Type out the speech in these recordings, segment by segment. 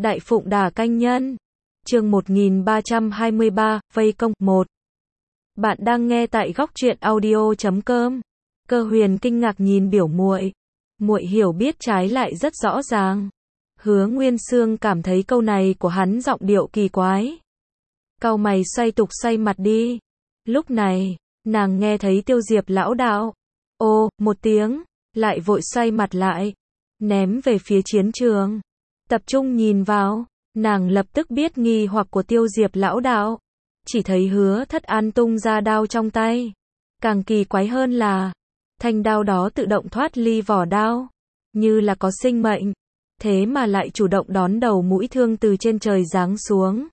Đại Phụng Đả Canh Nhân. Chương 1323, vây công 1. Bạn đang nghe tại góc truyện audio.com. Cơ Huyền kinh ngạc nhìn biểu muội. Muội hiểu biết trái lại rất rõ ràng. Hứa Nguyên Xương cảm thấy câu này của hắn giọng điệu kỳ quái. Cau mày xoay mặt đi. Lúc này, nàng nghe thấy Tiêu Diệp lão đạo. Ô, một tiếng, lại vội xoay mặt lại, ném về phía chiến trường. Tập trung nhìn vào, nàng lập tức biết nghi hoặc của Tiêu Diệp lão đạo. Chỉ thấy Hứa Thất An tung ra đao trong tay. Càng kỳ quái hơn là, thanh đao đó tự động thoát ly vỏ đao, như là có sinh mệnh, thế mà lại chủ động đón đầu mũi thương từ trên trời giáng xuống.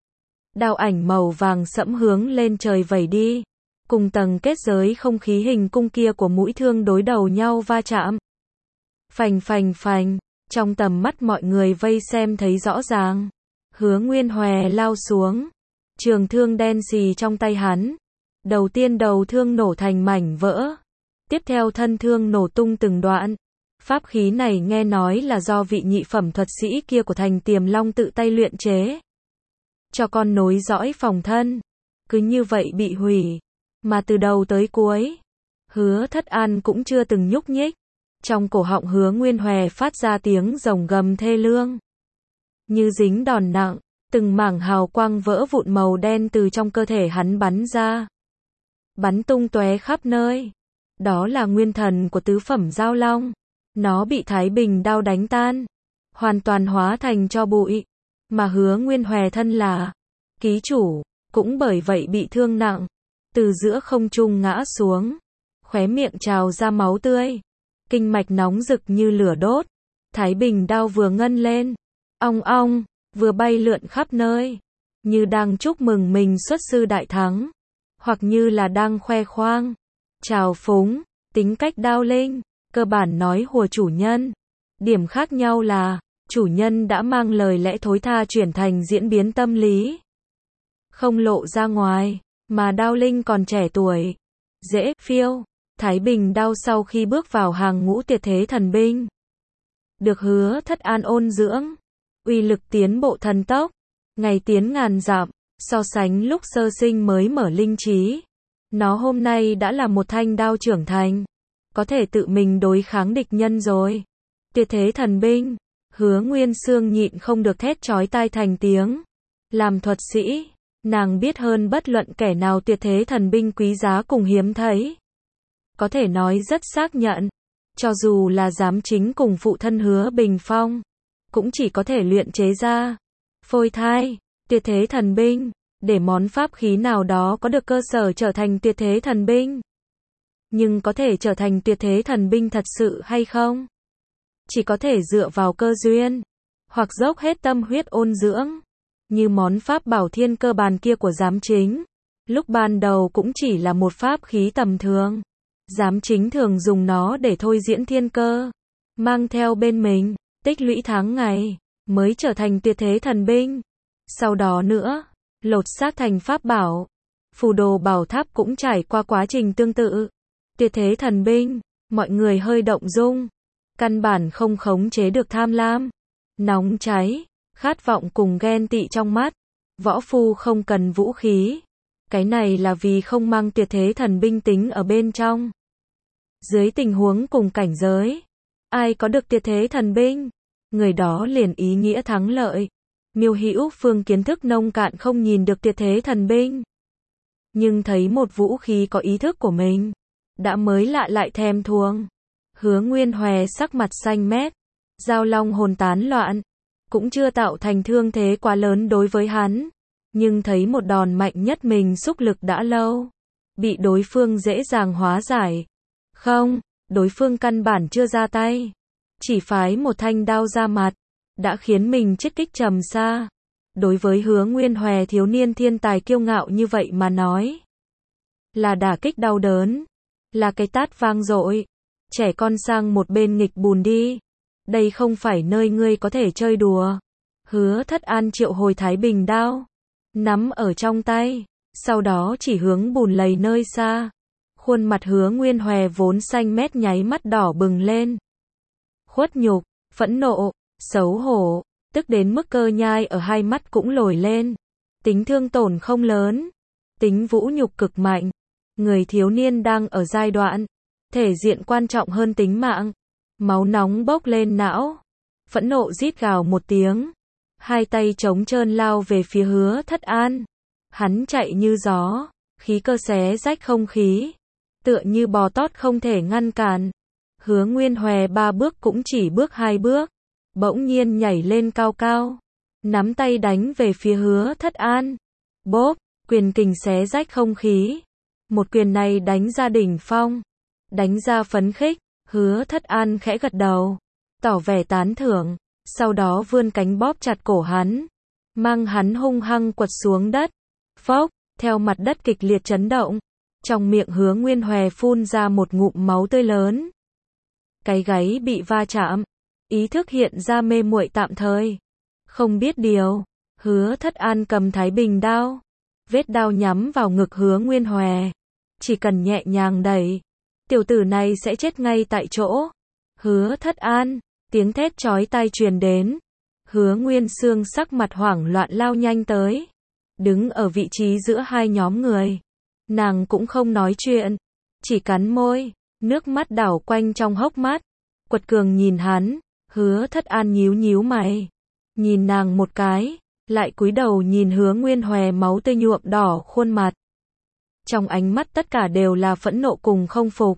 Đao ảnh màu vàng sẫm hướng lên trời vẩy đi, cùng tầng kết giới không khí hình cung kia của mũi thương đối đầu nhau va chạm. Phành phành phành, trong tầm mắt mọi người vây xem thấy rõ ràng. Hứa Nguyên Hòe lao xuống, trường thương đen xì trong tay hắn. Đầu tiên đầu thương nổ thành mảnh vỡ, tiếp theo thân thương nổ tung từng đoạn. Pháp khí này nghe nói là do vị nhị phẩm thuật sĩ kia của Thành Tiềm Long tự tay luyện chế, cho con nối dõi phòng thân. Cứ như vậy bị hủy, mà từ đầu tới cuối, Hứa Thất An cũng chưa từng nhúc nhích. Trong cổ họng Hứa Nguyên Hòe phát ra tiếng rồng gầm thê lương. Như dính đòn nặng, từng mảng hào quang vỡ vụn màu đen từ trong cơ thể hắn bắn ra, bắn tung tóe khắp nơi. Đó là nguyên thần của tứ phẩm Giao Long. Nó bị Thái Bình đao đánh tan, hoàn toàn hóa thành tro bụi. Mà Hứa Nguyên Hòe thân là ký chủ, cũng bởi vậy bị thương nặng, từ giữa không trung ngã xuống, khóe miệng trào ra máu tươi, kinh mạch nóng rực như lửa đốt. Thái Bình đao vừa ngân lên, ong ong, vừa bay lượn khắp nơi, như đang chúc mừng mình xuất sư đại thắng, hoặc như là đang khoe khoang, trào phúng. Tính cách đao linh, cơ bản nói hùa chủ nhân. Điểm khác nhau là, chủ nhân đã mang lời lẽ thối tha chuyển thành diễn biến tâm lý, không lộ ra ngoài, mà đao linh còn trẻ tuổi, dễ phiêu. Thái Bình đao sau khi bước vào hàng ngũ tuyệt thế thần binh, được Hứa Thất An ôn dưỡng, uy lực tiến bộ thần tốc, ngày tiến ngàn dặm. So sánh lúc sơ sinh mới mở linh trí, nó hôm nay đã là một thanh đao trưởng thành, có thể tự mình đối kháng địch nhân rồi. Tuyệt thế thần binh, Hứa Nguyên Xương nhịn không được thét chói tai thành tiếng. Làm thuật sĩ, nàng biết hơn bất luận kẻ nào tuyệt thế thần binh quý giá cùng hiếm thấy. Có thể nói rất xác nhận, cho dù là giám chính cùng phụ thân Hứa Bình Phong, cũng chỉ có thể luyện chế ra, phôi thai, tuyệt thế thần binh, để món pháp khí nào đó có được cơ sở trở thành tuyệt thế thần binh. Nhưng có thể trở thành tuyệt thế thần binh thật sự hay không? Chỉ có thể dựa vào cơ duyên, hoặc dốc hết tâm huyết ôn dưỡng. Như món pháp bảo thiên cơ bàn kia của giám chính, lúc ban đầu cũng chỉ là một pháp khí tầm thường. Giám chính thường dùng nó để thôi diễn thiên cơ, mang theo bên mình, tích lũy tháng ngày, mới trở thành tuyệt thế thần binh. Sau đó nữa, lột xác thành pháp bảo. Phù đồ bảo tháp cũng trải qua quá trình tương tự. Tuyệt thế thần binh, mọi người hơi động dung, căn bản không khống chế được tham lam, nóng cháy, khát vọng cùng ghen tị trong mắt. Võ phu không cần vũ khí, cái này là vì không mang tuyệt thế thần binh tính ở bên trong. Dưới tình huống cùng cảnh giới, ai có được tuyệt thế thần binh, người đó liền ý nghĩa thắng lợi. Miêu Hữu Phương kiến thức nông cạn không nhìn được tuyệt thế thần binh, nhưng thấy một vũ khí có ý thức của mình, đã mới lạ lại thèm thuồng. Hứa Nguyên Hòe sắc mặt xanh mét, Giao Long hồn tán loạn, cũng chưa tạo thành thương thế quá lớn đối với hắn, nhưng thấy một đòn mạnh nhất mình xúc lực đã lâu, bị đối phương dễ dàng hóa giải. Không, đối phương căn bản chưa ra tay, chỉ phái một thanh đao ra mặt, đã khiến mình chết kích trầm xa. Đối với Hứa Nguyên Hòe thiếu niên thiên tài kiêu ngạo như vậy mà nói, là đả kích đau đớn, là cái tát vang dội. Trẻ con sang một bên nghịch bùn đi, đây không phải nơi ngươi có thể chơi đùa. Hứa Thất An triệu hồi Thái Bình đao, nắm ở trong tay, sau đó chỉ hướng bùn lầy nơi xa. Khuôn mặt Hứa Nguyên Hòe vốn xanh mét nháy mắt đỏ bừng lên. Khuất nhục, phẫn nộ, xấu hổ, tức đến mức cơ nhai ở hai mắt cũng lồi lên. Tính thương tổn không lớn, tính vũ nhục cực mạnh. Người thiếu niên đang ở giai đoạn thể diện quan trọng hơn tính mạng. Máu nóng bốc lên não, phẫn nộ rít gào một tiếng, hai tay trống trơn lao về phía Hứa Thất An. Hắn chạy như gió, khí cơ xé rách không khí, tựa như bò tót không thể ngăn cản. Hứa Nguyên Hòe 3 bước cũng chỉ bước 2 bước, bỗng nhiên nhảy lên cao cao, nắm tay đánh về phía Hứa Thất An. Bốp, quyền kình xé rách không khí. Một quyền này đánh ra đỉnh phong, đánh ra phấn khích. Hứa Thất An khẽ gật đầu, tỏ vẻ tán thưởng, sau đó vươn cánh bóp chặt cổ hắn, mang hắn hung hăng quật xuống đất. Phốc, theo mặt đất kịch liệt chấn động, trong miệng Hứa Nguyên Hòe phun ra một ngụm máu tươi lớn. Cái gáy bị va chạm, ý thức hiện ra mê muội tạm thời. Không biết điều, Hứa Thất An cầm Thái Bình đao, vết đao nhắm vào ngực Hứa Nguyên Hòe. Chỉ cần nhẹ nhàng đẩy, tiểu tử này sẽ chết ngay tại chỗ. Hứa Thất An, tiếng thét chói tai truyền đến. Hứa Nguyên Sương sắc mặt hoảng loạn lao nhanh tới, đứng ở vị trí giữa hai nhóm người. Nàng cũng không nói chuyện, chỉ cắn môi, nước mắt đảo quanh trong hốc mắt. Quật cường nhìn hắn, Hứa Thất An nhíu nhíu mày, nhìn nàng một cái, lại cúi đầu nhìn Hứa Nguyên Hòe máu tươi nhuộm đỏ khuôn mặt. Trong ánh mắt tất cả đều là phẫn nộ cùng không phục.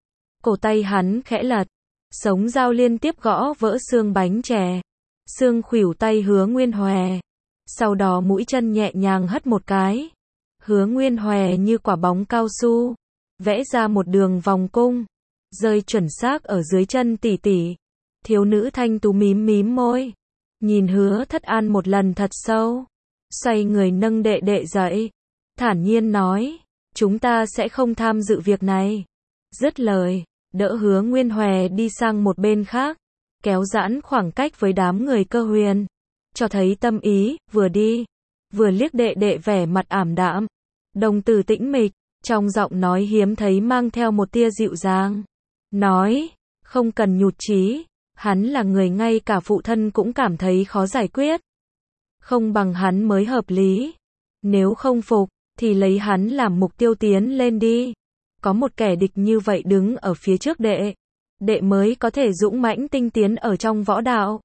Cổ tay hắn khẽ lật, sống dao liên tiếp gõ vỡ xương bánh chè, xương khuỷu tay Hứa Nguyên Hòe. Sau đó mũi chân nhẹ nhàng hất một cái. Hứa Nguyên Hòe như quả bóng cao su, vẽ ra một đường vòng cung, rơi chuẩn xác ở dưới chân tỷ tỷ. Thiếu nữ thanh tú mím mím môi, nhìn Hứa Thất An một lần thật sâu, xoay người nâng đệ đệ dậy, thản nhiên nói, chúng ta sẽ không tham dự việc này. Dứt lời, đỡ Hứa Nguyên Hòe đi sang một bên khác, kéo giãn khoảng cách với đám người Cơ Huyền, cho thấy tâm ý. Vừa đi, vừa liếc đệ đệ vẻ mặt ảm đạm, đồng tử tĩnh mịch, trong giọng nói hiếm thấy mang theo một tia dịu dàng. Nói, không cần nhụt chí, hắn là người ngay cả phụ thân cũng cảm thấy khó giải quyết. Không bằng hắn mới hợp lý. Nếu không phục, thì lấy hắn làm mục tiêu tiến lên đi. Có một kẻ địch như vậy đứng ở phía trước đệ, đệ mới có thể dũng mãnh tinh tiến ở trong võ đạo.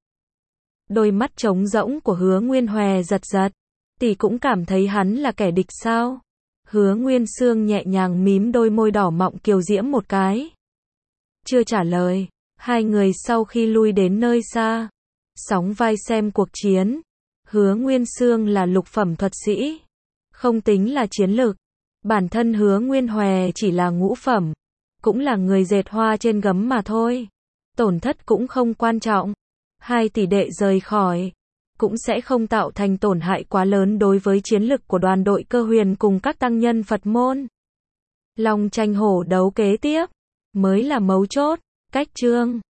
Đôi mắt trống rỗng của Hứa Nguyên Hòe giật giật. Tỷ cũng cảm thấy hắn là kẻ địch sao? Hứa Nguyên Sương nhẹ nhàng mím đôi môi đỏ mọng kiều diễm một cái. Chưa trả lời, hai người sau khi lui đến nơi xa, sóng vai xem cuộc chiến. Hứa Nguyên Sương là lục phẩm thuật sĩ, không tính là chiến lực. Bản thân Hứa Nguyên Hòe chỉ là ngũ phẩm, cũng là người dệt hoa trên gấm mà thôi. Tổn thất cũng không quan trọng. Hai tỷ đệ rời khỏi, cũng sẽ không tạo thành tổn hại quá lớn đối với chiến lực của đoàn đội Cơ Huyền cùng các tăng nhân Phật môn. Long tranh hổ đấu kế tiếp mới là mấu chốt. Cách chương